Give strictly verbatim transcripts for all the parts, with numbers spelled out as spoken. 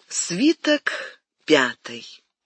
Свиток пятый.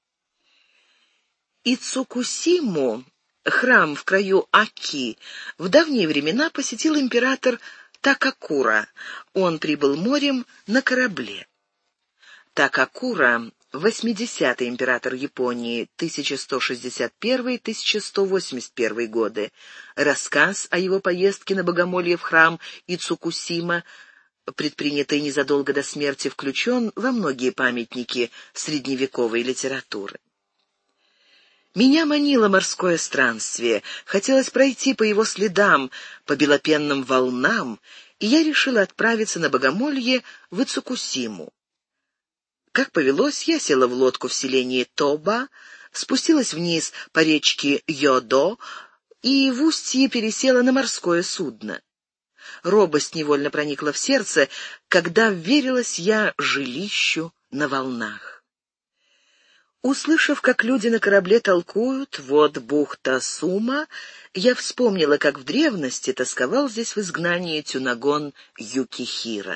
Ицукусиму, храм в краю Аки, в давние времена посетил император Такакура. Он прибыл морем на корабле. Такакура — восьмидесятый император Японии, тысяча сто шестьдесят первый — тысяча сто восемьдесят первый годы. Рассказ о его поездке на богомолье в храм Ицукусима, предпринятый незадолго до смерти, включен во многие памятники средневековой литературы. Меня манило морское странствие, хотелось пройти по его следам, по белопенным волнам, и я решила отправиться на богомолье в Ицукусиму. Как повелось, я села в лодку в селении Тоба, спустилась вниз по речке Йодо и в устье пересела на морское судно. Робость невольно проникла в сердце, когда вверилась я жилищу на волнах. Услышав, как люди на корабле толкуют «вот бухта Сума», я вспомнила, как в древности тосковал здесь в изгнании тюнагон Юкихира.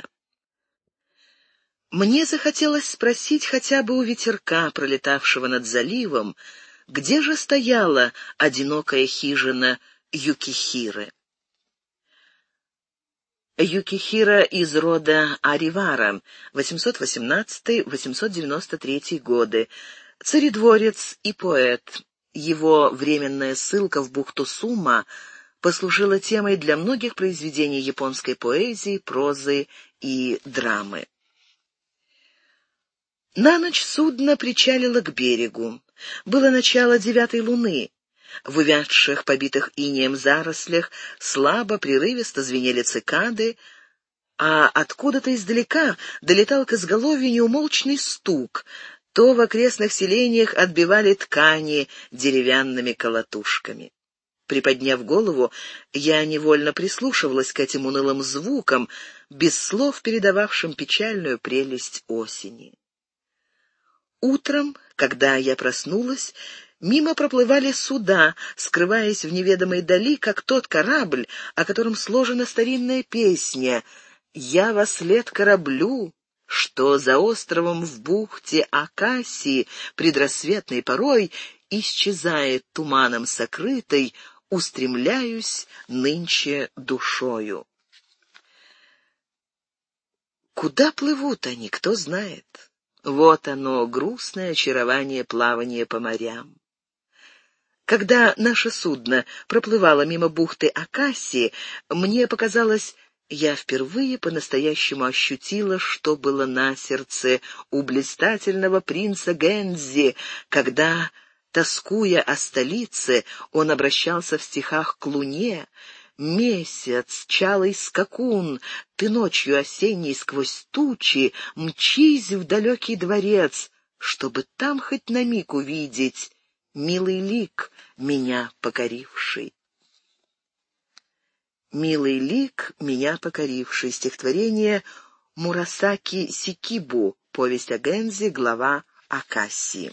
Мне захотелось спросить хотя бы у ветерка, пролетавшего над заливом, где же стояла одинокая хижина Юкихиры. Юкихира из рода Аривара, восемьсот восемнадцатый — восемьсот девяносто третий годы, царедворец и поэт. Его временная ссылка в бухту Сума послужила темой для многих произведений японской поэзии, прозы и драмы. На ночь судно причалило к берегу. Было начало девятой луны. В увядших, побитых инеем зарослях слабо, прерывисто звенели цикады, а откуда-то издалека долетал к изголовью неумолчный стук. То в окрестных селениях отбивали ткани деревянными колотушками. Приподняв голову, я невольно прислушивалась к этим унылым звукам, без слов передававшим печальную прелесть осени. Утром, когда я проснулась, мимо проплывали суда, скрываясь в неведомой дали, как тот корабль, о котором сложена старинная песня «Я вослед кораблю, что за островом в бухте Акаси предрассветной порой исчезает туманом сокрытой, устремляюсь нынче душою». Куда плывут они, кто знает? Вот оно, грустное очарование плавания по морям. Когда наше судно проплывало мимо бухты Акаси, мне показалось, я впервые по-настоящему ощутила, что было на сердце у блистательного принца Гэнзи, когда, тоскуя о столице, он обращался в стихах к луне: «Месяц, чалый скакун, ты ночью осенней сквозь тучи мчись в далекий дворец, чтобы там хоть на миг увидеть милый лик, меня покоривший». «Милый лик, меня покоривший» — стихотворение Мурасаки Сикибу, повесть о Гэнзи, глава Акаси.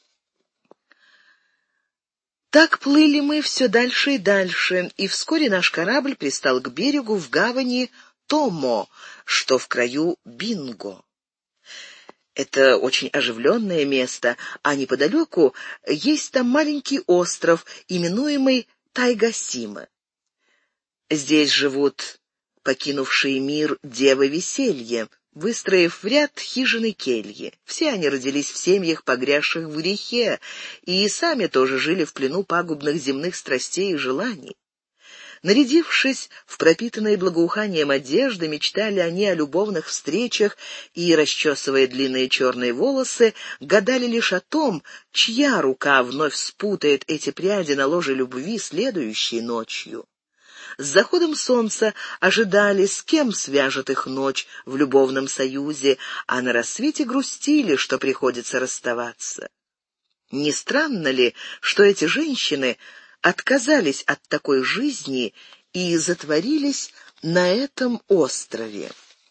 Так плыли мы все дальше и дальше, и вскоре наш корабль пристал к берегу в гавани Томо, что в краю Бинго. Это очень оживленное место, а неподалеку есть там маленький остров, именуемый Тайгасима. Здесь живут покинувшие мир девы веселья, выстроив в ряд хижины кельи. Все они родились в семьях, погрязших в грехе, и сами тоже жили в плену пагубных земных страстей и желаний. Нарядившись в пропитанные благоуханием одежды, мечтали они о любовных встречах и, расчесывая длинные черные волосы, гадали лишь о том, чья рука вновь спутает эти пряди на ложе любви следующей ночью. С заходом солнца ожидали, с кем свяжет их ночь в любовном союзе, а на рассвете грустили, что приходится расставаться. Не странно ли, что эти женщины отказались от такой жизни и затворились на этом острове?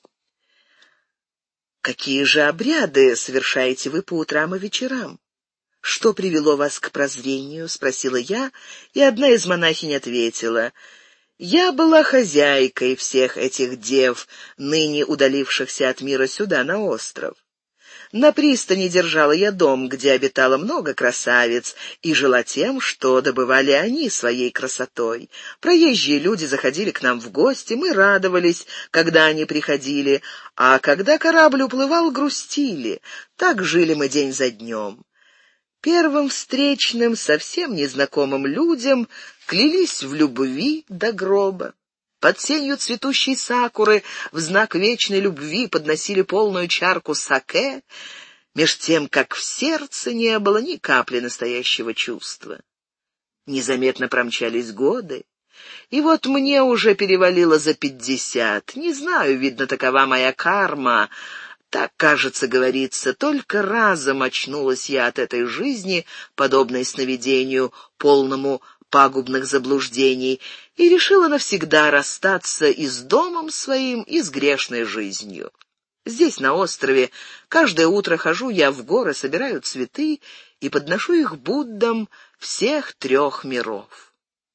«Какие же обряды совершаете вы по утрам и вечерам? Что привело вас к прозрению?» — спросила я, и одна из монахинь ответила: «Я была хозяйкой всех этих дев, ныне удалившихся от мира сюда, на остров. На пристани держала я дом, где обитало много красавиц, и жила тем, что добывали они своей красотой. Проезжие люди заходили к нам в гости, мы радовались, когда они приходили, а когда корабль уплывал, грустили. Так жили мы день за днем. Первым встречным, совсем незнакомым людям клялись в любви до гроба. Под сенью цветущей сакуры в знак вечной любви подносили полную чарку саке, меж тем, как в сердце не было ни капли настоящего чувства. Незаметно промчались годы, и вот мне уже перевалило за пятьдесят. Не знаю, видно, такова моя карма. Так, кажется, говорится, только разом очнулась я от этой жизни, подобной сновидению, полному пагубных заблуждений, и решила навсегда расстаться и с домом своим, и с грешной жизнью. Здесь, на острове, каждое утро хожу я в горы, собираю цветы и подношу их Буддам всех трех миров.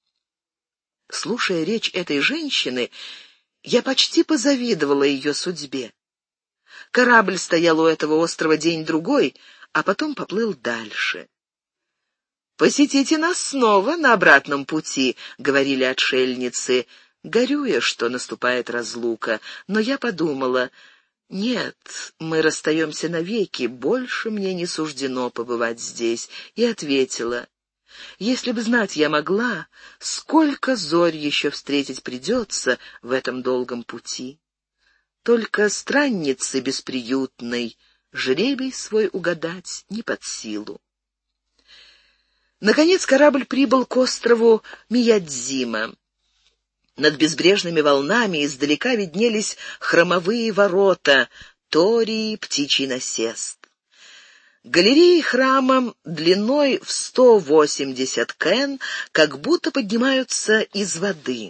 Слушая речь этой женщины, я почти позавидовала ее судьбе. Корабль стоял у этого острова день-другой, а потом поплыл дальше. «Посетите нас снова на обратном пути», — говорили отшельницы, горюя, что наступает разлука. Но я подумала: нет, мы расстаемся навеки, больше мне не суждено побывать здесь, и ответила: если бы знать я могла, сколько зорь еще встретить придется в этом долгом пути. Только страннице бесприютной жребий свой угадать не под силу. Наконец корабль прибыл к острову Миядзима. Над безбрежными волнами издалека виднелись хромовые ворота, тории, птичий насест. Галереи храма длиной в сто восемьдесят кэн как будто поднимаются из воды.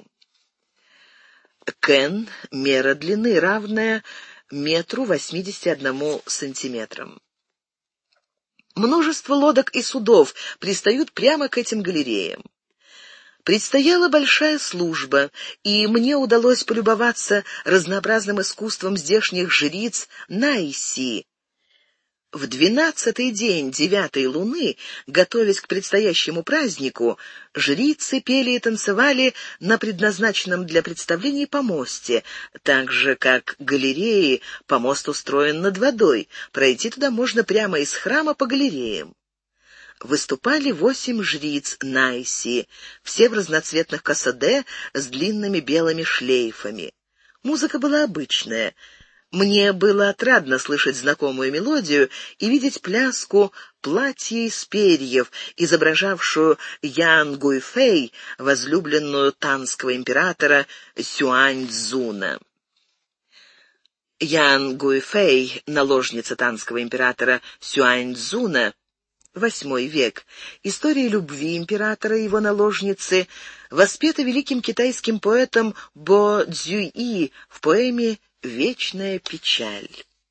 Кэн — мера длины, равная метру восьмидесяти одному сантиметрам. Множество лодок и судов пристают прямо к этим галереям. Предстояла большая служба, и мне удалось полюбоваться разнообразным искусством здешних жриц Найси. В двенадцатый день девятой луны, готовясь к предстоящему празднику, жрицы пели и танцевали на предназначенном для представлений помосте. Так же, как галереи, помост устроен над водой. Пройти туда можно прямо из храма по галереям. Выступали восемь жриц Найси, все в разноцветных косоде с длинными белыми шлейфами. Музыка была обычная. Мне было отрадно слышать знакомую мелодию и видеть пляску «Платье из перьев», изображавшую Ян Гуйфэй, возлюбленную танского императора Сюань-Цзуна. Ян Гуйфэй, наложница танского императора Сюань-Цзуна, восьмой век. История любви императора и его наложницы воспета великим китайским поэтом Бо Цзюи в поэме «Вечная печаль».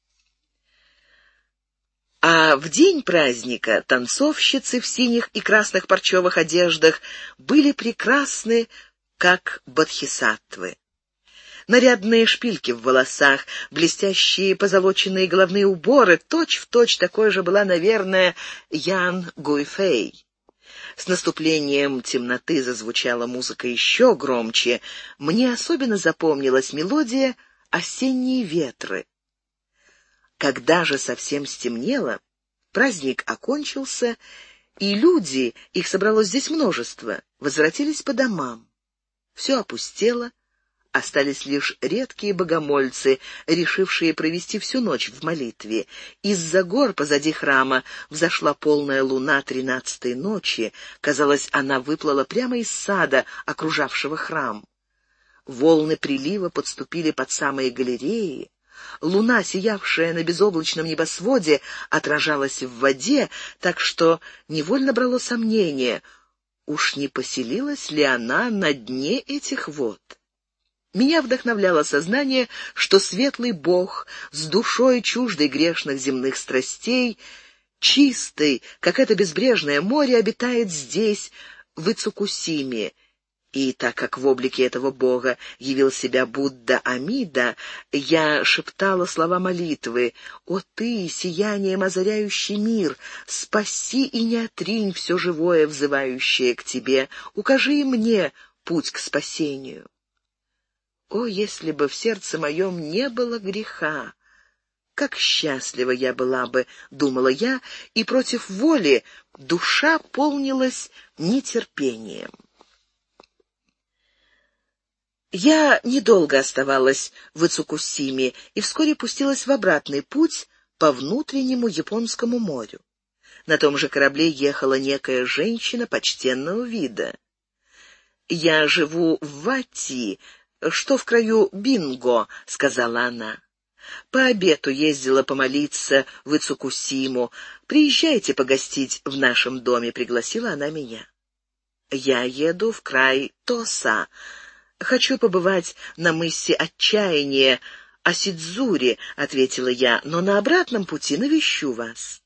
А в день праздника танцовщицы в синих и красных парчевых одеждах были прекрасны, как бодхисаттвы. Нарядные шпильки в волосах, блестящие позолоченные головные уборы, точь-в-точь такой же была, наверное, Ян Гуйфэй. С наступлением темноты зазвучала музыка еще громче. Мне особенно запомнилась мелодия «Осенние ветры». Когда же совсем стемнело, праздник окончился, и люди, их собралось здесь множество, возвратились по домам. Все опустело, остались лишь редкие богомольцы, решившие провести всю ночь в молитве. Из-за гор позади храма взошла полная луна тринадцатой ночи. Казалось, она выплыла прямо из сада, окружавшего храм. Волны прилива подступили под самые галереи. Луна, сиявшая на безоблачном небосводе, отражалась в воде, так что невольно брало сомнение, уж не поселилась ли она на дне этих вод. Меня вдохновляло сознание, что светлый Бог, с душой чуждой грешных земных страстей, чистый, как это безбрежное море, обитает здесь, в Ицукусиме, И так как в облике этого бога явил себя Будда Амида, я шептала слова молитвы: «О ты, сиянием озаряющий мир, спаси и не отринь все живое, взывающее к тебе, укажи и мне путь к спасению». О, если бы в сердце моем не было греха! Как счастлива я была бы, думала я, и против воли душа полнилась нетерпением. Я недолго оставалась в Ицукусиме и вскоре пустилась в обратный путь по внутреннему Японскому морю. На том же корабле ехала некая женщина почтенного вида. «Я живу в Вати, что в краю Бинго», — сказала она. «По обету ездила помолиться в Ицукусиму. Приезжайте погостить в нашем доме», — пригласила она меня. «Я еду в край Тоса. Хочу побывать на мысе Отчаяния, Асидзури», — ответила я, — «но на обратном пути навещу вас».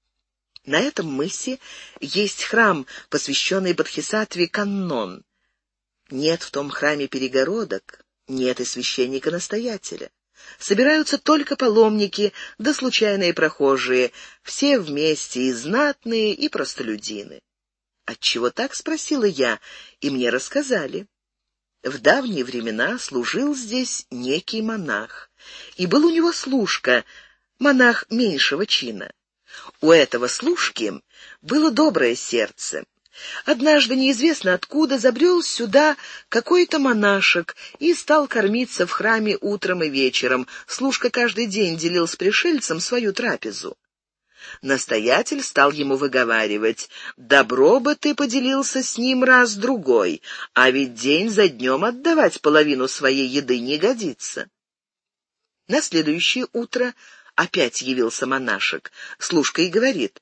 На этом мысе есть храм, посвященный Бодхисаттве Каннон. Нет в том храме перегородок, нет и священника-настоятеля. Собираются только паломники да случайные прохожие, все вместе, и знатные, и простолюдины. «Отчего так?» — спросила я, и мне рассказали. В давние времена служил здесь некий монах, и был у него служка, монах меньшего чина. У этого служки было доброе сердце. Однажды, неизвестно откуда, забрел сюда какой-то монашек и стал кормиться в храме утром и вечером. Служка каждый день делил с пришельцем свою трапезу. Настоятель стал ему выговаривать: «Добро бы ты поделился с ним раз-другой, а ведь день за днем отдавать половину своей еды не годится». На следующее утро опять явился монашек. Служка и говорит: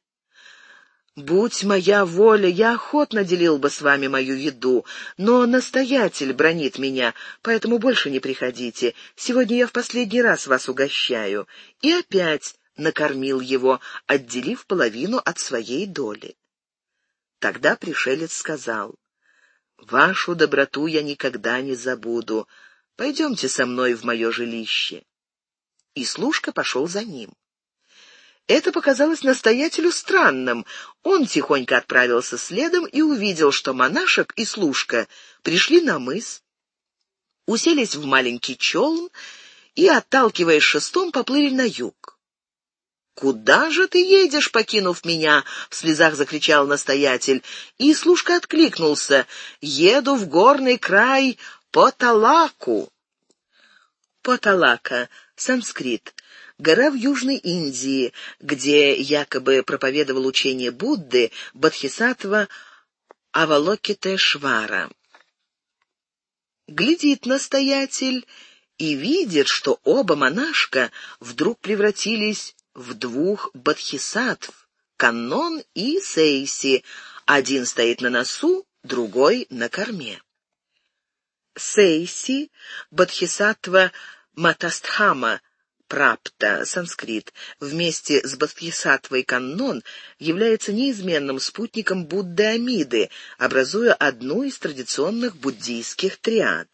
«Будь моя воля, я охотно делил бы с вами мою еду, но настоятель бранит меня, поэтому больше не приходите. Сегодня я в последний раз вас угощаю». И опять накормил его, отделив половину от своей доли. Тогда пришелец сказал: «Вашу доброту я никогда не забуду. Пойдемте со мной в мое жилище». И служка пошел за ним. Это показалось настоятелю странным. Он тихонько отправился следом и увидел, что монашек и служка пришли на мыс, уселись в маленький челн и, отталкиваясь шестом, поплыли на юг. «Куда же ты едешь, покинув меня?» — в слезах закричал настоятель. И служка откликнулся: «Еду в горный край Поталаку». Поталака, санскрит, гора в Южной Индии, где якобы проповедовал учение Будды Бодхисаттва Авалокитешвара. Глядит настоятель и видит, что оба монашка вдруг превратились в двух бодхисаттв — Каннон и Сейси. Один стоит на носу, другой — на корме. Сейси — бодхисаттва Матастхама Прапта, санскрит, вместе с бодхисаттвой Каннон является неизменным спутником Будды Амиды, образуя одну из традиционных буддийских триад.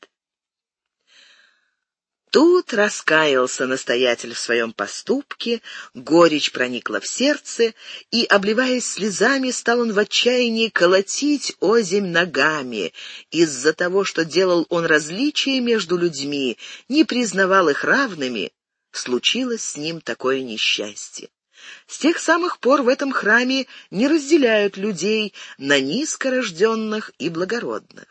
Тут раскаялся настоятель в своем поступке, горечь проникла в сердце, и, обливаясь слезами, стал он в отчаянии колотить озимь ногами. Из-за того, что делал он различия между людьми, не признавал их равными, случилось с ним такое несчастье. С тех самых пор в этом храме не разделяют людей на низкорожденных и благородных.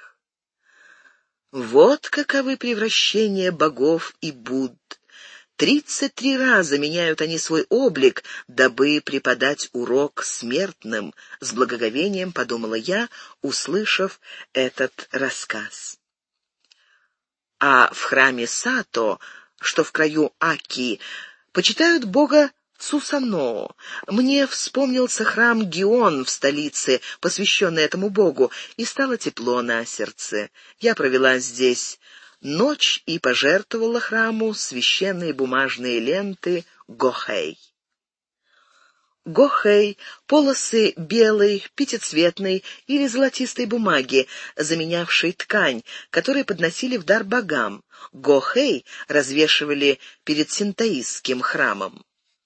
Вот каковы превращения богов и Будд. Тридцать три раза меняют они свой облик, дабы преподать урок смертным, с благоговением подумала я, услышав этот рассказ. А в храме Сато, что в краю Аки, почитают бога Сусаноо. Мне вспомнился храм Гион в столице, посвященный этому богу, и стало тепло на сердце. Я провела здесь ночь и пожертвовала храму священные бумажные ленты Гохэй. гохэй — полосы белой, пятицветной или золотистой бумаги, заменявшей ткань, которые подносили в дар богам. Гохэй развешивали перед синтоистским храмом.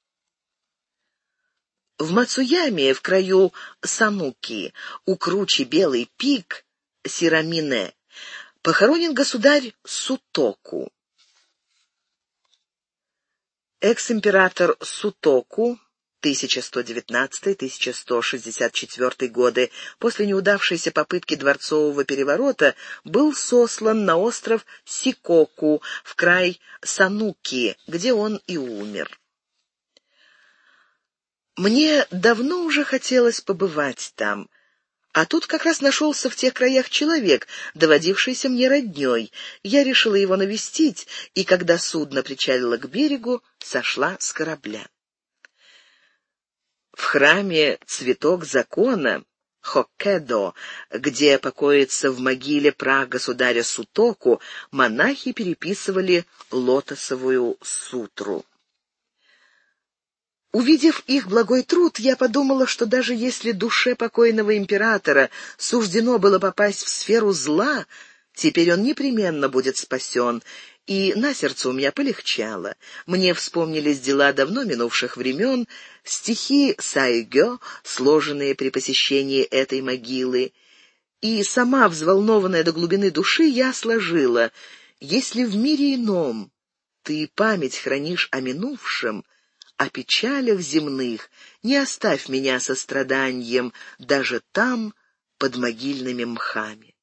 В Мацуяме, в краю Сануки, у кручи Белый пик, Сирамине, похоронен государь Сутоку. Экс-император Сутоку тысяча сто девятнадцатый — тысяча сто шестьдесят четвёртый годы, после неудавшейся попытки дворцового переворота, был сослан на остров Сикоку в край Сануки, где он и умер. Мне давно уже хотелось побывать там, а тут как раз нашелся в тех краях человек, доводившийся мне роднёй. Я решила его навестить, и когда судно причалило к берегу, сошла с корабля. В храме «Цветок закона» Хоккэдо, где покоится в могиле прагосударя Сутоку, монахи переписывали лотосовую сутру. Увидев их благой труд, я подумала, что даже если душе покойного императора суждено было попасть в сферу зла, теперь он непременно будет спасен, и на сердце у меня полегчало. Мне вспомнились дела давно минувших времен, стихи Сайгё, сложенные при посещении этой могилы, и сама, взволнованная до глубины души, я сложила: «Если в мире ином ты память хранишь о минувшем, о печалях земных, не оставь меня со страданием даже там, под могильными мхами».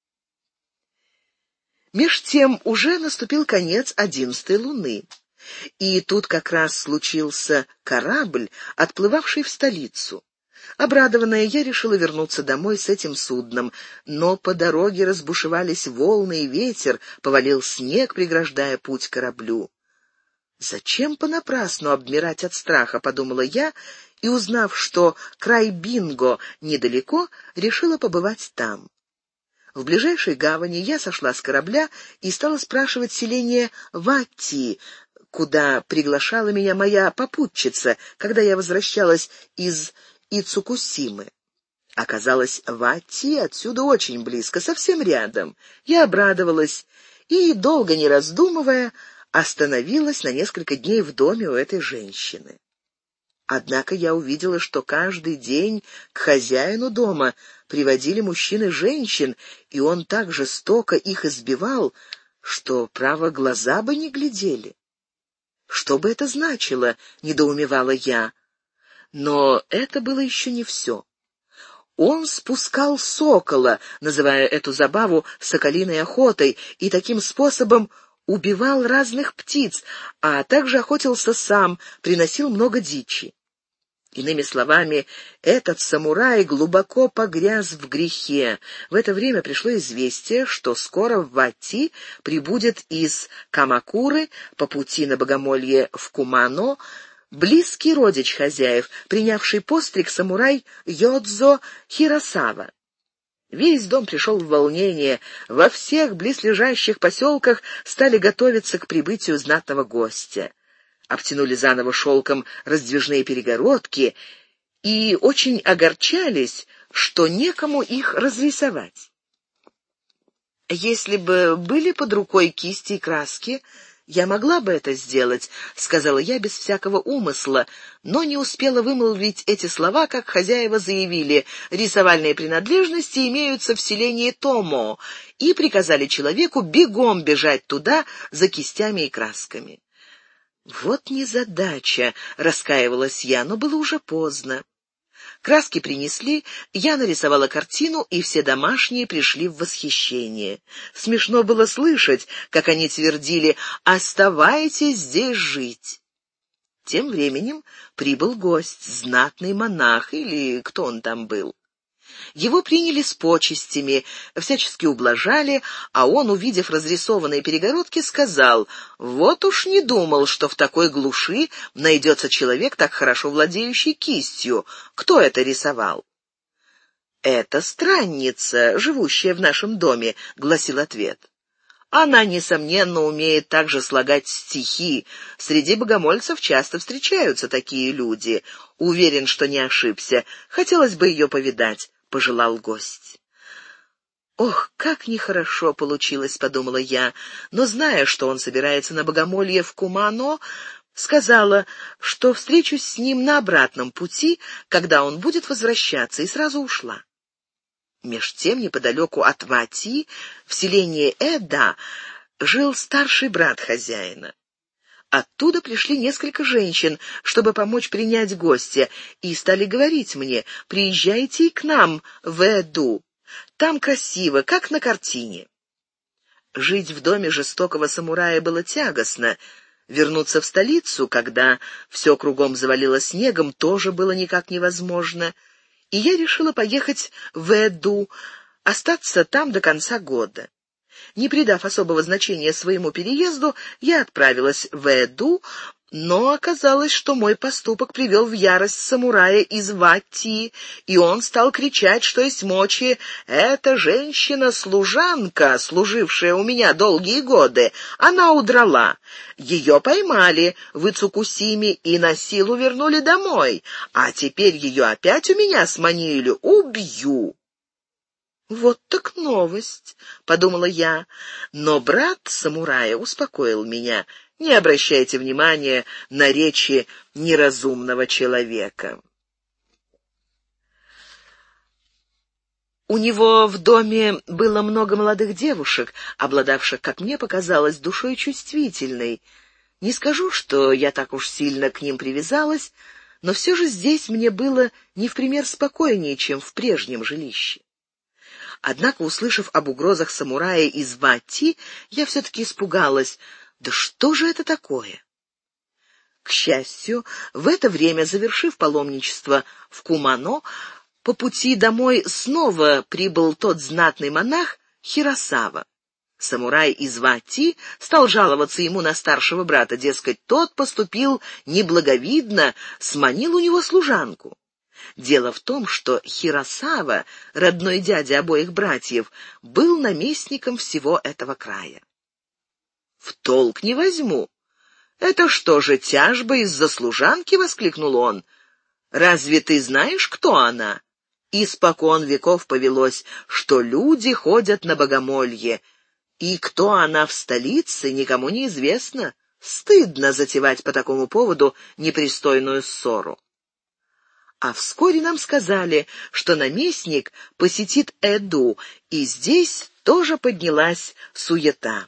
Меж тем уже наступил конец одиннадцатой луны, и тут как раз случился корабль, отплывавший в столицу. Обрадованная, я решила вернуться домой с этим судном, но по дороге разбушевались волны и ветер, повалил снег, преграждая путь кораблю. «Зачем понапрасну обмирать от страха?» — подумала я, и, узнав, что край Бинго недалеко, решила побывать там. В ближайшей гавани я сошла с корабля и стала спрашивать селение Вати, куда приглашала меня моя попутчица, когда я возвращалась из Ицукусимы. Оказалось, Вати отсюда очень близко, совсем рядом. Я обрадовалась и, долго не раздумывая, остановилась на несколько дней в доме у этой женщины. Однако я увидела, что каждый день к хозяину дома приводили мужчин и женщин, и он так жестоко их избивал, что, право, глаза бы не глядели. Что бы это значило, недоумевала я. Но это было еще не все. Он спускал сокола, называя эту забаву соколиной охотой, и таким способом убивал разных птиц, а также охотился сам, приносил много дичи. Иными словами, этот самурай глубоко погряз в грехе. В это время пришло известие, что скоро в Вати прибудет из Камакуры по пути на богомолье в Кумано близкий родич хозяев, принявший постриг самурай Йодзо Хиросава. Весь дом пришел в волнение, во всех близлежащих поселках стали готовиться к прибытию знатного гостя. Обтянули заново шелком раздвижные перегородки и очень огорчались, что некому их разрисовать. «Если бы были под рукой кисти и краски, я могла бы это сделать», — сказала я без всякого умысла, но не успела вымолвить эти слова, как хозяева заявили: рисовальные принадлежности имеются в селении Томо, и приказали человеку бегом бежать туда за кистями и красками. «Вот незадача», — раскаивалась я, но было уже поздно. Краски принесли, я нарисовала картину, и все домашние пришли в восхищение. Смешно было слышать, как они твердили: «Оставайтесь здесь жить». Тем временем прибыл гость, знатный монах, или кто он там был. Его приняли с почестями, всячески ублажали, а он, увидев разрисованные перегородки, сказал: «Вот уж не думал, что в такой глуши найдется человек, так хорошо владеющий кистью. Кто это рисовал?» «Это странница, живущая в нашем доме», — гласил ответ. «Она, несомненно, умеет также слагать стихи. Среди богомольцев часто встречаются такие люди. Уверен, что не ошибся. Хотелось бы ее повидать, — пожелал гость. «Ох, как нехорошо получилось», — подумала я, но, зная, что он собирается на богомолье в Кумано, сказала, что встречусь с ним на обратном пути, когда он будет возвращаться, и сразу ушла. Меж тем, неподалеку от Вати, в селении Эда, жил старший брат хозяина. Оттуда пришли несколько женщин, чтобы помочь принять гостя, и стали говорить мне: «Приезжайте и к нам в Эду. Там красиво, как на картине». Жить в доме жестокого самурая было тягостно. Вернуться в столицу, когда все кругом завалило снегом, тоже было никак невозможно. И я решила поехать в Эду, остаться там до конца года. Не придав особого значения своему переезду, я отправилась в Эду, но оказалось, что мой поступок привел в ярость самурая из Вати, и он стал кричать, что есть мочи: «Эта женщина-служанка, служившая у меня долгие годы, она удрала. Ее поймали в Ицукусиме и на силу вернули домой, а теперь ее опять у меня сманили. Убью!» «Вот так новость», — подумала я, но брат самурая успокоил меня: «Не обращайте внимания на речи неразумного человека». У него в доме было много молодых девушек, обладавших, как мне показалось, душой чувствительной. Не скажу, что я так уж сильно к ним привязалась, но все же здесь мне было не в пример спокойнее, чем в прежнем жилище. Однако, услышав об угрозах самурая из Вати, я все-таки испугалась. Да что же это такое? К счастью, в это время, завершив паломничество в Кумано, по пути домой снова прибыл тот знатный монах Хиросава. Самурай из Вати стал жаловаться ему на старшего брата, дескать, тот поступил неблаговидно, сманил у него служанку. Дело в том, что Хиросава, родной дядя обоих братьев, был наместником всего этого края. «В толк не возьму. Это что же, тяжба из-за служанки?» — воскликнул он. «Разве ты знаешь, кто она? Испокон веков повелось, что люди ходят на богомолье, и кто она в столице, никому не известно. Стыдно затевать по такому поводу непристойную ссору». А вскоре нам сказали, что наместник посетит Эду, и здесь тоже поднялась суета.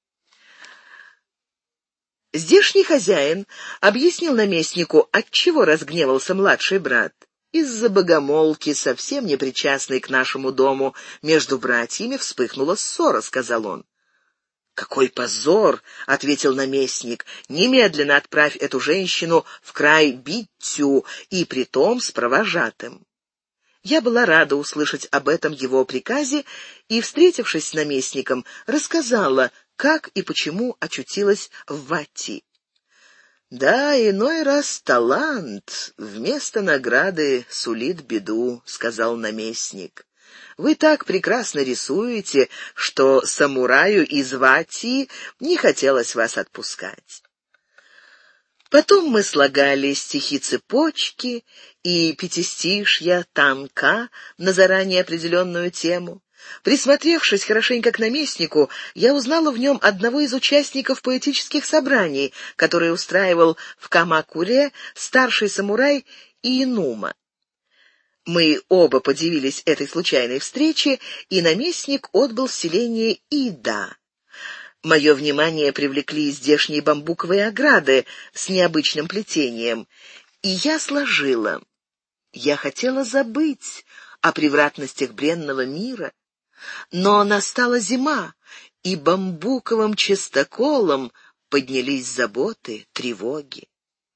Здешний хозяин объяснил наместнику, отчего разгневался младший брат. Из-за богомолки, совсем не причастной к нашему дому, между братьями вспыхнула ссора, — сказал он. «Какой позор!» — ответил наместник. «Немедленно отправь эту женщину в край Биттю, и притом с провожатым». Я была рада услышать об этом его приказе и, встретившись с наместником, рассказала, как и почему очутилась в Вати. «Да, иной раз талант вместо награды сулит беду», — сказал наместник. «Вы так прекрасно рисуете, что самураю из Вати не хотелось вас отпускать». Потом мы слагали стихи-цепочки и пятистишья танка на заранее определенную тему. Присмотревшись хорошенько к наместнику, я узнала в нем одного из участников поэтических собраний, которые устраивал в Камакуре старший самурай Иинума. Мы оба подивились этой случайной встрече, и наместник отбыл в селение Ида. Мое внимание привлекли здешние бамбуковые ограды с необычным плетением, и я сложила. Я хотела забыть о превратностях бренного мира, но настала зима, и бамбуковым частоколом поднялись заботы, тревоги.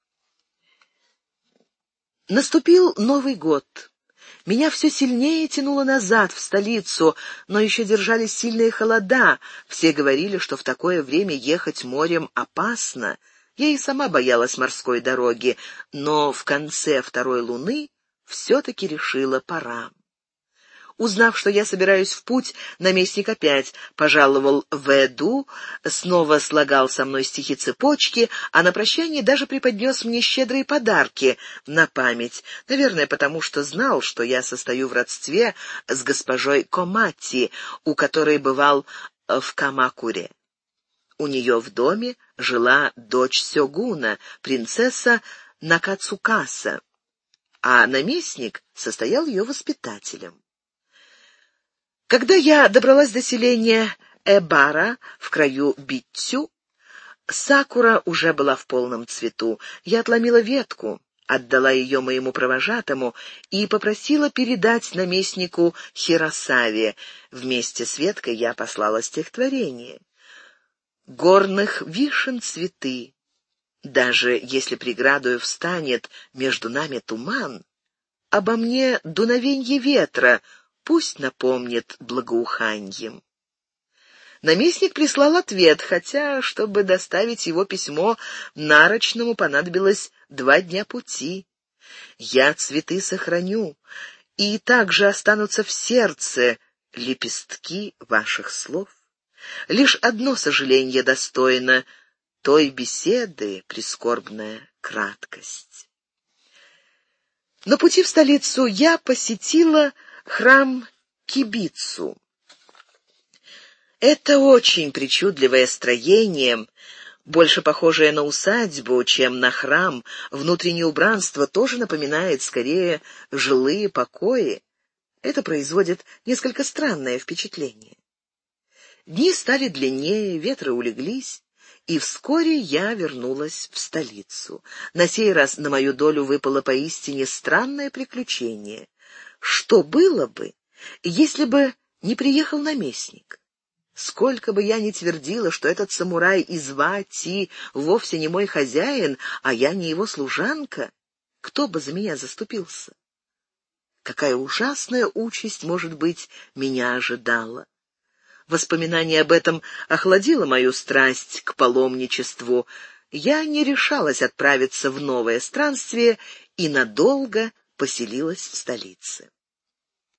Наступил Новый год. Меня все сильнее тянуло назад, в столицу, но еще держались сильные холода. Все говорили, что в такое время ехать морем опасно. Я и сама боялась морской дороги, но в конце второй луны все-таки решила: пора. Узнав, что я собираюсь в путь, наместник опять пожаловал в Эду, снова слагал со мной стихи-цепочки, а на прощание даже преподнес мне щедрые подарки на память, наверное, потому что знал, что я состою в родстве с госпожой Комати, у которой бывал в Камакуре. У нее в доме жила дочь сёгуна, принцесса Накацукаса, а наместник состоял ее воспитателем. Когда я добралась до селения Эбара в краю Битцю, сакура уже была в полном цвету. Я отломила ветку, отдала ее моему провожатому и попросила передать наместнику Хиросаве. Вместе с веткой я послала стихотворение. «Горных вишен цветы, даже если преградою встанет между нами туман, обо мне дуновенье ветра пусть напомнит благоуханьем». Наместник прислал ответ, хотя, чтобы доставить его письмо, нарочному понадобилось два дня пути. «Я цветы сохраню, и также останутся в сердце лепестки ваших слов. Лишь одно сожаление достойно той беседы прискорбная краткость». На пути в столицу я посетила храм Кибицу. Это очень причудливое строение, больше похожее на усадьбу, чем на храм. Внутреннее убранство тоже напоминает скорее жилые покои. Это производит несколько странное впечатление. Дни стали длиннее, ветры улеглись, и вскоре я вернулась в столицу. На сей раз на мою долю выпало поистине странное приключение. Что было бы, если бы не приехал наместник? Сколько бы я ни твердила, что этот самурай из Вати вовсе не мой хозяин, а я не его служанка, кто бы за меня заступился? Какая ужасная участь, может быть, меня ожидала? Воспоминание об этом охладило мою страсть к паломничеству. Я не решалась отправиться в новое странствие и надолго поселилась в столице.